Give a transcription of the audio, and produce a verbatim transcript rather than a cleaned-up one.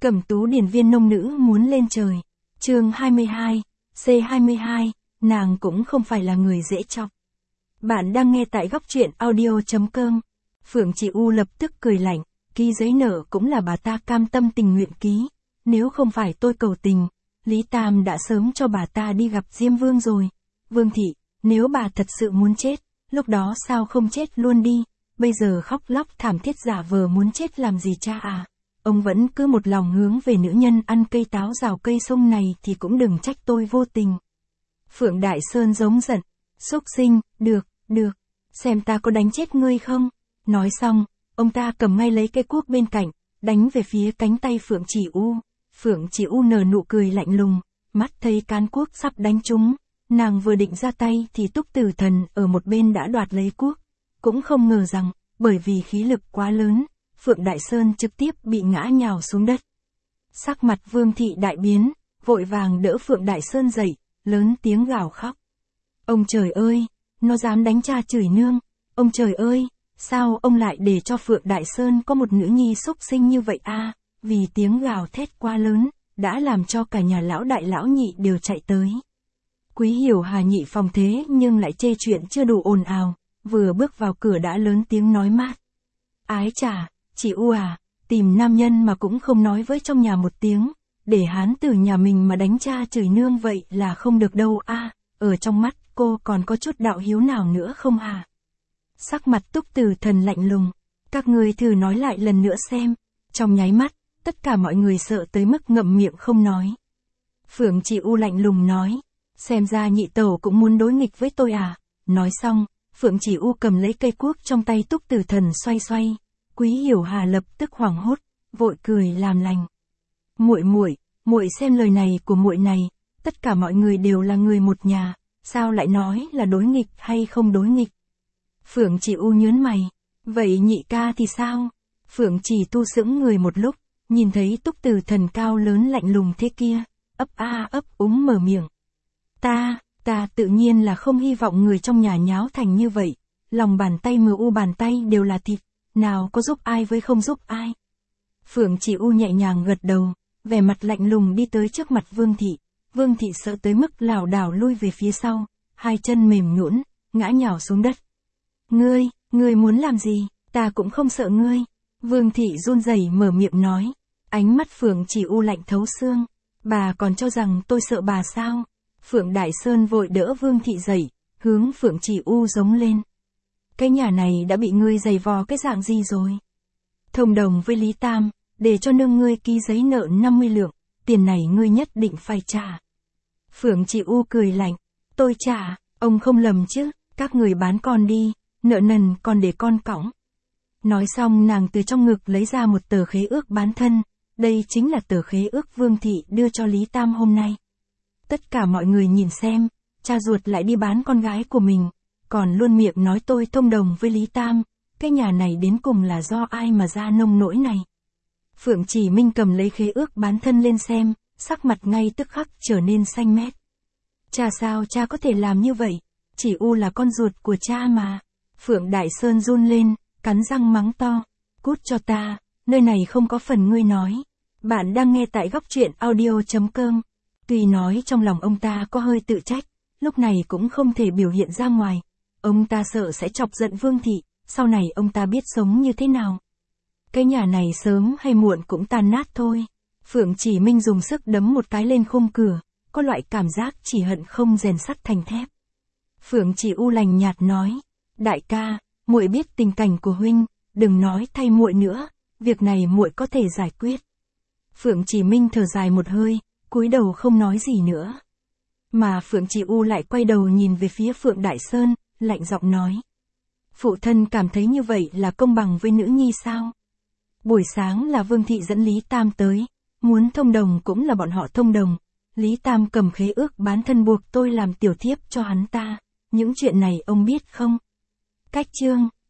Cẩm Tú điển viên nông nữ muốn lên trời. Chương hai mươi hai, C hai mươi hai, nàng cũng không phải là người dễ chọc. Bạn đang nghe tại góc truyện audio.com. Phượng Chỉ U lập tức cười lạnh, ký giấy nợ cũng là bà ta cam tâm tình nguyện ký. Nếu không phải tôi cầu tình, Lý Tam đã sớm cho bà ta đi gặp Diêm Vương rồi. Vương thị, nếu bà thật sự muốn chết, lúc đó sao không chết luôn đi, bây giờ khóc lóc thảm thiết giả vờ muốn chết làm gì cha à. Ông vẫn cứ một lòng hướng về nữ nhân ăn cây táo rào cây sông này thì cũng đừng trách tôi vô tình. Phượng Đại Sơn giống giận, xúc sinh, được, được, xem ta có đánh chết ngươi không. Nói xong, ông ta cầm ngay lấy cây cuốc bên cạnh, đánh về phía cánh tay Phượng Chỉ U. Phượng Chỉ U nở nụ cười lạnh lùng, mắt thấy cán cuốc sắp đánh trúng, nàng vừa định ra tay thì Túc Tử Thần ở một bên đã đoạt lấy cuốc. Cũng không ngờ rằng, bởi vì khí lực quá lớn, Phượng Đại Sơn trực tiếp bị ngã nhào xuống đất. Sắc mặt Vương thị đại biến, vội vàng đỡ Phượng Đại Sơn dậy, lớn tiếng gào khóc. Ông trời ơi, nó dám đánh cha chửi nương, ông trời ơi, sao ông lại để cho Phượng Đại Sơn có một nữ nhi xúc sinh như vậy a? Vì tiếng gào thét quá lớn, đã làm cho cả nhà lão đại lão nhị đều chạy tới. Quý Hiểu Hà nhị phòng thế nhưng lại chê chuyện chưa đủ ồn ào, vừa bước vào cửa đã lớn tiếng nói mát. Ái chà, chị U à, tìm nam nhân mà cũng không nói với trong nhà một tiếng, để hán tử nhà mình mà đánh cha chửi nương vậy là không được đâu a. Ở trong mắt cô còn có chút đạo hiếu nào nữa không à? Sắc mặt Túc Tử Thần lạnh lùng, các người thử nói lại lần nữa xem. Trong nháy mắt, tất cả mọi người sợ tới mức ngậm miệng không nói. Phượng Chỉ U lạnh lùng nói, xem ra nhị tẩu cũng muốn đối nghịch với tôi à? Nói xong, Phượng Chỉ U cầm lấy cây cuốc trong tay Túc Tử Thần xoay xoay. Quý Hiểu Hà lập tức hoảng hốt, vội cười làm lành. Muội muội, muội xem lời này của muội này, tất cả mọi người đều là người một nhà, sao lại nói là đối nghịch hay không đối nghịch? Phượng Chỉ U nhớn mày, vậy nhị ca thì sao? Phượng Chỉ Tu sững người một lúc, nhìn thấy Túc Tử Thần cao lớn lạnh lùng thế kia, ấp a ấp úng mở miệng. Ta, ta tự nhiên là không hy vọng người trong nhà nháo thành như vậy, lòng bàn tay mờ u bàn tay đều là thịt, nào có giúp ai với không giúp ai. Phượng Chỉ U nhẹ nhàng gật đầu, vẻ mặt lạnh lùng đi tới trước mặt Vương thị. Vương thị sợ tới mức lảo đảo lui về phía sau, hai chân mềm nhũn, ngã nhào xuống đất. Ngươi, ngươi muốn làm gì, ta cũng không sợ ngươi. Vương thị run rẩy mở miệng nói, ánh mắt Phượng Chỉ U lạnh thấu xương. Bà còn cho rằng tôi sợ bà sao? Phượng Đại Sơn vội đỡ Vương thị dậy, hướng Phượng Chỉ U giống lên. Cái nhà này đã bị ngươi giày vò cái dạng gì rồi? Thông đồng với Lý Tam, để cho nương ngươi ký giấy nợ năm mươi lượng, tiền này ngươi nhất định phải trả. Phượng Chỉ U cười lạnh, tôi trả, ông không lầm chứ, các người bán con đi, nợ nần còn để con cõng. Nói xong nàng từ trong ngực lấy ra một tờ khế ước bán thân, đây chính là tờ khế ước Vương thị đưa cho Lý Tam hôm nay. Tất cả mọi người nhìn xem, cha ruột lại đi bán con gái của mình, còn luôn miệng nói tôi thông đồng với Lý Tam, cái nhà này đến cùng là do ai mà ra nông nỗi này. Phượng Chỉ Minh cầm lấy khế ước bán thân lên xem, sắc mặt ngay tức khắc trở nên xanh mét. Cha sao cha có thể làm như vậy, Chỉ U là con ruột của cha mà. Phượng Đại Sơn run lên, cắn răng mắng to, cút cho ta, nơi này không có phần ngươi nói. Bạn đang nghe tại góc truyện audio.com. Tuy nói trong lòng ông ta có hơi tự trách, lúc này cũng không thể biểu hiện ra ngoài. Ông ta sợ sẽ chọc giận Vương thị, sau này ông ta biết sống như thế nào. Cái nhà này sớm hay muộn cũng tan nát thôi. Phượng Chỉ Minh dùng sức đấm một cái lên khung cửa, có loại cảm giác chỉ hận không rèn sắt thành thép. Phượng Chỉ U lành nhạt nói, đại ca, muội biết tình cảnh của huynh, đừng nói thay muội nữa, việc này muội có thể giải quyết. Phượng Chỉ Minh thở dài một hơi, cúi đầu không nói gì nữa. Mà Phượng Chỉ U lại quay đầu nhìn về phía Phượng Đại Sơn, lạnh giọng nói. Phụ thân cảm thấy như vậy là công bằng với nữ nhi sao? Buổi sáng là Vương thị dẫn Lý Tam tới, muốn thông đồng cũng là bọn họ thông đồng. Lý Tam cầm khế ước bán thân buộc tôi làm tiểu thiếp cho hắn ta, những chuyện này ông biết không? Cách chương